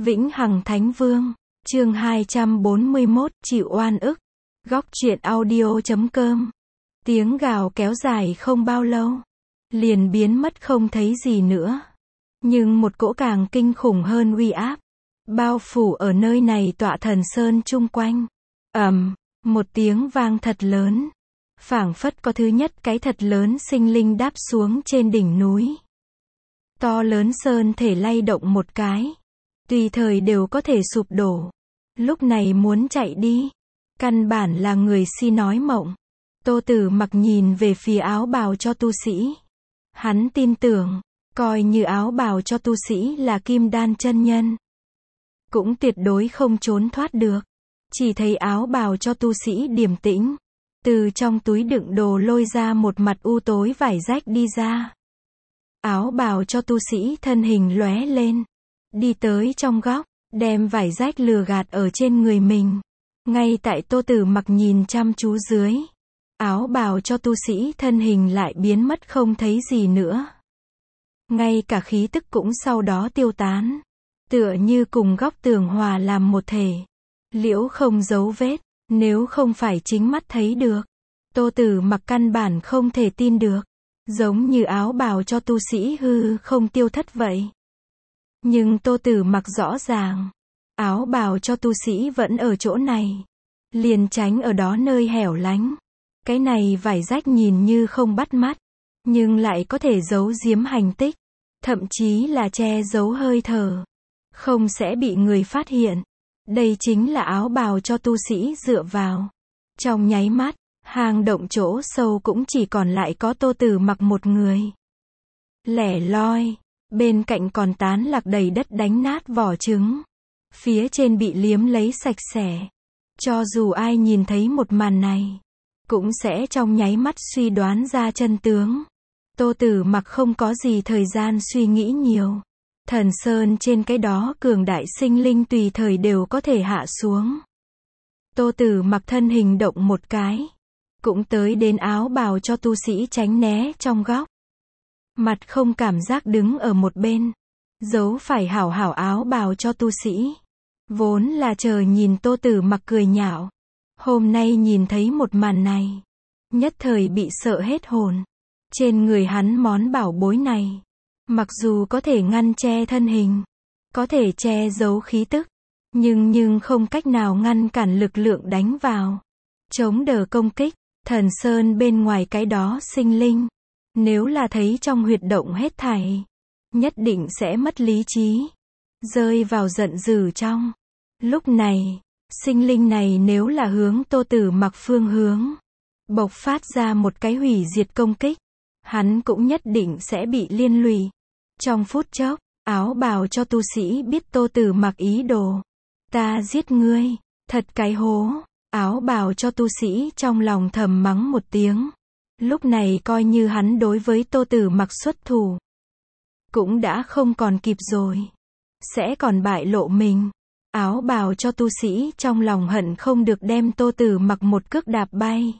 Vĩnh Hằng Thánh Vương, chương 241, chịu oan ức. Góc truyện audio.com. Tiếng gào kéo dài không bao lâu, liền biến mất không thấy gì nữa. Nhưng một cỗ càng kinh khủng hơn uy áp, bao phủ ở nơi này tọa thần sơn chung quanh. Một tiếng vang thật lớn, phảng phất có thứ nhất cái thật lớn sinh linh đáp xuống trên đỉnh núi. To lớn sơn thể lay động một cái, tùy thời đều có thể sụp đổ. Lúc này muốn chạy đi, căn bản là người si nói mộng. Tô Tử Mặc nhìn về phía áo bào cho tu sĩ. Hắn tin tưởng, coi như áo bào cho tu sĩ là Kim Đan chân nhân, cũng tuyệt đối không trốn thoát được. Chỉ thấy áo bào cho tu sĩ điềm tĩnh, từ trong túi đựng đồ lôi ra một mặt u tối vải rách đi ra. Áo bào cho tu sĩ thân hình lóe lên, đi tới trong góc, đem vải rách lừa gạt ở trên người mình. Ngay tại Tô Tử Mặc nhìn chăm chú dưới, áo bào cho tu sĩ thân hình lại biến mất không thấy gì nữa. Ngay cả khí tức cũng sau đó tiêu tán, tựa như cùng góc tường hòa làm một thể, liễu không dấu vết. Nếu không phải chính mắt thấy được, Tô Tử Mặc căn bản không thể tin được, giống như áo bào cho tu sĩ hư không tiêu thất vậy. Nhưng Tô Tử Mặc rõ ràng, áo bào cho tu sĩ vẫn ở chỗ này, liền tránh ở đó nơi hẻo lánh. Cái này vải rách nhìn như không bắt mắt, nhưng lại có thể giấu giếm hành tích, thậm chí là che giấu hơi thở, không sẽ bị người phát hiện. Đây chính là áo bào cho tu sĩ dựa vào. Trong nháy mắt, hang động chỗ sâu cũng chỉ còn lại có Tô Tử Mặc một người. Lẻ loi, bên cạnh còn tán lạc đầy đất đánh nát vỏ trứng. Phía trên bị liếm lấy sạch sẽ. Cho dù ai nhìn thấy một màn này, cũng sẽ trong nháy mắt suy đoán ra chân tướng. Tô Tử Mặc không có gì thời gian suy nghĩ nhiều. Thần sơn trên cái đó cường đại sinh linh tùy thời đều có thể hạ xuống. Tô Tử Mặc thân hình động một cái, cũng tới đến áo bào cho tu sĩ tránh né trong góc. Mặt không cảm giác đứng ở một bên, giấu phải hảo hảo áo bào cho tu sĩ. Vốn là chờ nhìn Tô Tử Mặc cười nhạo, hôm nay nhìn thấy một màn này, nhất thời bị sợ hết hồn. Trên người hắn món bảo bối này, mặc dù có thể ngăn che thân hình, có thể che giấu khí tức, nhưng không cách nào ngăn cản lực lượng đánh vào, chống đỡ công kích. Thần sơn bên ngoài cái đó sinh linh, nếu là thấy trong huyệt động hết thảy, nhất định sẽ mất lý trí, rơi vào giận dữ trong. Lúc này, sinh linh này nếu là hướng Tô Tử Mặc phương hướng, bộc phát ra một cái hủy diệt công kích, hắn cũng nhất định sẽ bị liên lụy. Trong phút chốc, áo bào cho tu sĩ biết Tô Tử Mặc ý đồ. Ta giết ngươi, thật cái hố. Áo bào cho tu sĩ trong lòng thầm mắng một tiếng. Lúc này coi như hắn đối với Tô Tử Mặc xuất thủ, cũng đã không còn kịp rồi. Sẽ còn bại lộ mình. Áo bào cho tu sĩ trong lòng hận không được đem Tô Tử Mặc một cước đạp bay.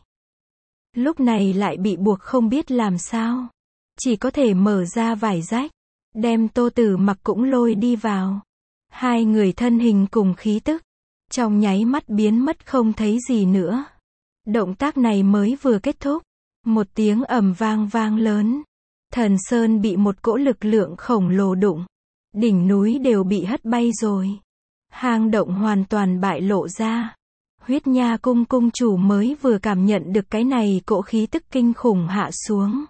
Lúc này lại bị buộc không biết làm sao, chỉ có thể mở ra vải rách, đem Tô Tử Mặc cũng lôi đi vào. Hai người thân hình cùng khí tức, trong nháy mắt biến mất không thấy gì nữa. Động tác này mới vừa kết thúc, một tiếng ầm vang vang lớn. Thần sơn bị một cỗ lực lượng khổng lồ đụng, đỉnh núi đều bị hất bay rồi. Hang động hoàn toàn bại lộ ra. Huyết Nha cung cung chủ mới vừa cảm nhận được cái này cỗ khí tức kinh khủng hạ xuống,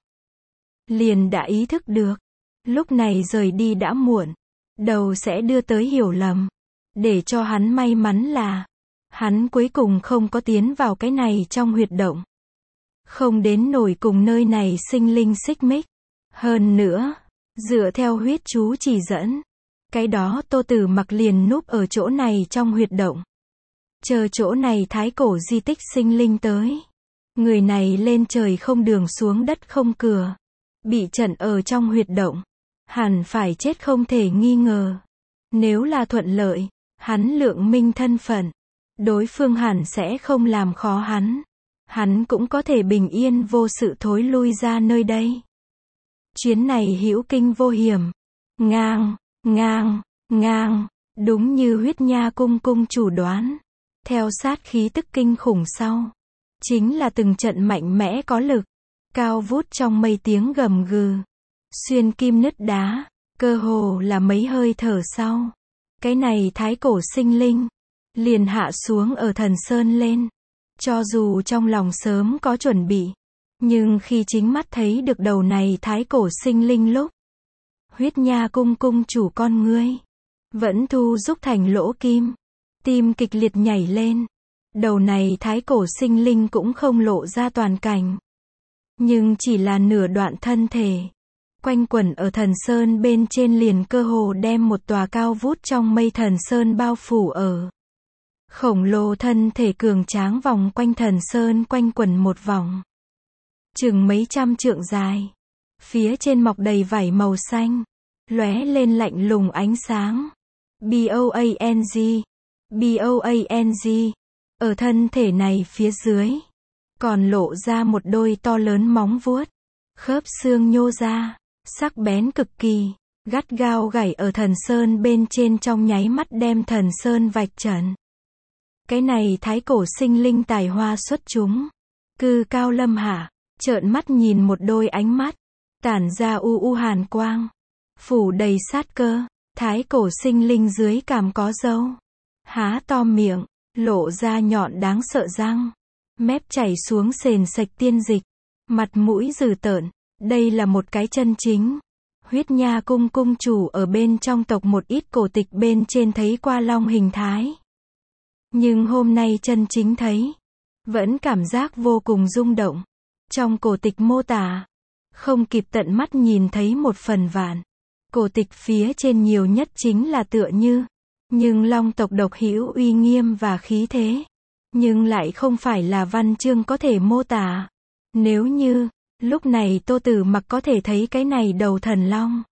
liền đã ý thức được, lúc này rời đi đã muộn, đầu sẽ đưa tới hiểu lầm. Để cho hắn may mắn là, hắn cuối cùng không có tiến vào cái này trong huyệt động, không đến nổi cùng nơi này sinh linh xích mích. Hơn nữa, dựa theo huyết chú chỉ dẫn, cái đó Tô Tử Mặc liền núp ở chỗ này trong huyệt động, chờ chỗ này thái cổ di tích sinh linh tới. Người này lên trời không đường xuống đất không cửa, bị chặn ở trong huyệt động, hẳn phải chết không thể nghi ngờ. Nếu là thuận lợi, hắn lượng minh thân phận, đối phương hẳn sẽ không làm khó hắn. Hắn cũng có thể bình yên vô sự thối lui ra nơi đây. Chuyến này hữu kinh vô hiểm. Ngang, ngang, ngang. Đúng như Huyết Nha cung cung chủ đoán. Theo sát khí tức kinh khủng sau. Chính là từng trận mạnh mẽ có lực. Cao vút trong mây tiếng gầm gừ. Xuyên kim nứt đá. Cơ hồ là mấy hơi thở sau. Cái này thái cổ sinh linh. Liền hạ xuống ở thần sơn lên. Cho dù trong lòng sớm có chuẩn bị. Nhưng khi chính mắt thấy được đầu này thái cổ sinh linh lúc. Huyết Nha cung cung chủ con ngươi. Vẫn thu rúc thành lỗ kim. Tim kịch liệt nhảy lên. Đầu này thái cổ sinh linh cũng không lộ ra toàn cảnh. Nhưng chỉ là nửa đoạn thân thể. Quanh quẩn ở thần sơn bên trên liền cơ hồ đem một tòa cao vút trong mây thần sơn bao phủ ở. Khổng lồ thân thể cường tráng vòng quanh thần sơn quanh quẩn một vòng. Chừng mấy trăm trượng dài. Phía trên mọc đầy vảy màu xanh. Lóe lên lạnh lùng ánh sáng. BOANG. BOANG. Ở thân thể này phía dưới. Còn lộ ra một đôi to lớn móng vuốt. Khớp xương nhô ra. Sắc bén cực kỳ. Gắt gao gảy ở thần sơn bên trên trong nháy mắt đem thần sơn vạch trần. Cái này thái cổ sinh linh tài hoa xuất chúng. Cư cao lâm hạ. Trợn mắt nhìn một đôi ánh mắt. Tản ra u hàn quang. Phủ đầy sát cơ. Thái cổ sinh linh dưới cằm có râu. Há to miệng. Lộ ra nhọn đáng sợ răng. Mép chảy xuống sền sạch tiên dịch. Mặt mũi dữ tợn. Đây là một cái chân chính. Huyết Nha cung cung chủ ở bên trong tộc một ít cổ tịch bên trên thấy qua long hình thái. Nhưng hôm nay chân chính thấy. Vẫn cảm giác vô cùng rung động. Trong cổ tịch mô tả. Không kịp tận mắt nhìn thấy một phần vạn. Cổ tịch phía trên nhiều nhất chính là tựa như. Nhưng long tộc độc hữu uy nghiêm và khí thế. Nhưng lại không phải là văn chương có thể mô tả. Nếu như, lúc này Tô Tử Mặc có thể thấy cái này đầu thần long.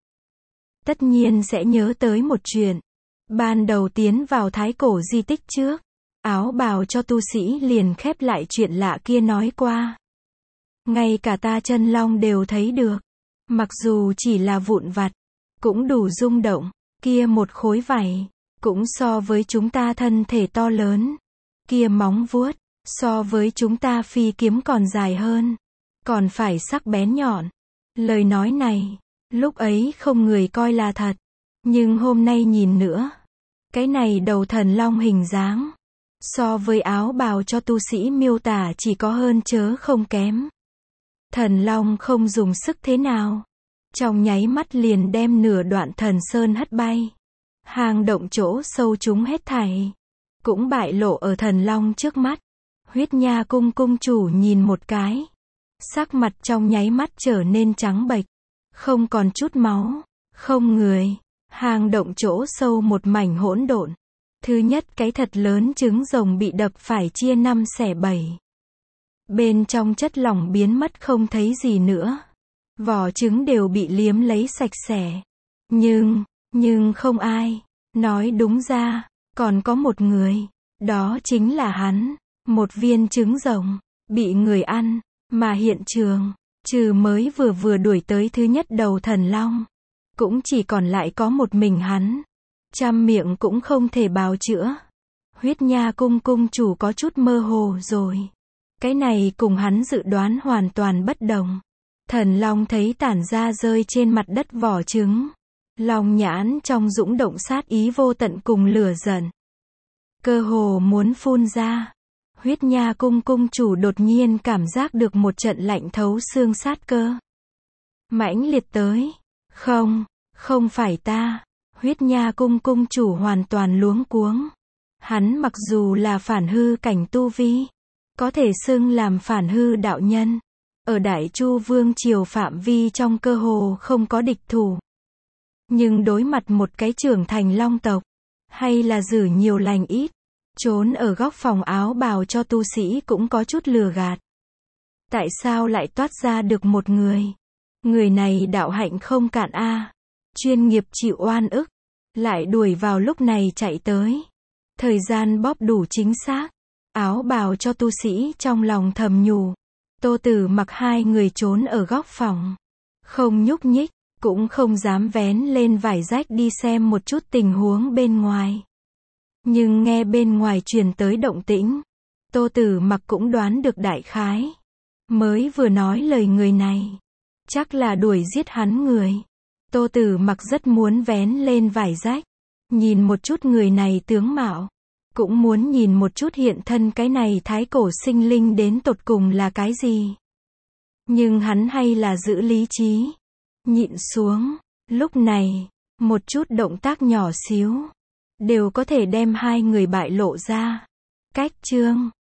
Tất nhiên sẽ nhớ tới một chuyện. Ban đầu tiến vào thái cổ di tích trước. Áo bào cho tu sĩ liền khép lại chuyện lạ kia nói qua. Ngay cả ta chân long đều thấy được. Mặc dù chỉ là vụn vặt. Cũng đủ rung động. Kia một khối vảy. Cũng so với chúng ta thân thể to lớn. Kia móng vuốt. So với chúng ta phi kiếm còn dài hơn. Còn phải sắc bén nhọn. Lời nói này. Lúc ấy không người coi là thật. Nhưng hôm nay nhìn nữa. Cái này đầu thần long hình dáng. So với áo bào cho tu sĩ miêu tả chỉ có hơn chớ không kém. Thần long không dùng sức thế nào. Trong nháy mắt liền đem nửa đoạn thần sơn hất bay. Hang động chỗ sâu chúng hết thảy. Cũng bại lộ ở thần long trước mắt. Huyết Nha cung cung chủ nhìn một cái. Sắc mặt trong nháy mắt trở nên trắng bệch. Không còn chút máu. Không người. Hang động chỗ sâu một mảnh hỗn độn. Thứ nhất cái thật lớn trứng rồng bị đập phải chia 5 xẻ 7. Bên trong chất lỏng biến mất không thấy gì nữa. Vỏ trứng đều bị liếm lấy sạch sẽ. Nhưng không ai. Nói đúng ra, còn có một người. Đó chính là hắn. Một viên trứng rồng. Bị người ăn. Mà hiện trường. Trừ mới vừa đuổi tới thứ nhất đầu thần long. Cũng chỉ còn lại có một mình hắn. Trăm miệng cũng không thể bào chữa. Huyết Nha cung cung chủ có chút mơ hồ rồi. Cái này cùng hắn dự đoán hoàn toàn bất đồng. Thần long thấy tản ra rơi trên mặt đất vỏ trứng. Long nhãn trong dũng động sát ý vô tận cùng lửa giận. Cơ hồ muốn phun ra. Huyết Nha cung cung chủ đột nhiên cảm giác được một trận lạnh thấu xương sát cơ. Mãnh liệt tới. Không phải ta. Huyết Nha cung cung chủ hoàn toàn luống cuống. Hắn mặc dù là phản hư cảnh tu vi. Có thể xưng làm phản hư đạo nhân. Ở Đại Chu Vương triều phạm vi trong cơ hồ không có địch thủ. Nhưng đối mặt một cái trưởng thành long tộc. Hay là dử nhiều lành ít. Trốn ở góc phòng áo bào cho tu sĩ cũng có chút lừa gạt. Tại sao lại toát ra được một người? Người này đạo hạnh không cạn a. Chuyên nghiệp chịu oan ức. Lại đuổi vào lúc này chạy tới. Thời gian bóp đủ chính xác. Áo bào cho tu sĩ trong lòng thầm nhủ. Tô Tử Mặc hai người trốn ở góc phòng. Không nhúc nhích. cũng không dám vén lên vải rách đi xem một chút tình huống bên ngoài. Nhưng nghe bên ngoài truyền tới động tĩnh, Tô Tử Mặc cũng đoán được đại khái. Mới vừa nói lời người này, chắc là đuổi giết hắn người. Tô Tử Mặc rất muốn vén lên vải rách, nhìn một chút người này tướng mạo, cũng muốn nhìn một chút hiện thân cái này thái cổ sinh linh đến tột cùng là cái gì. Nhưng hắn hay là giữ lý trí, nhịn xuống. Lúc này, một chút động tác nhỏ xíu đều có thể đem hai người bại lộ ra. Cách chương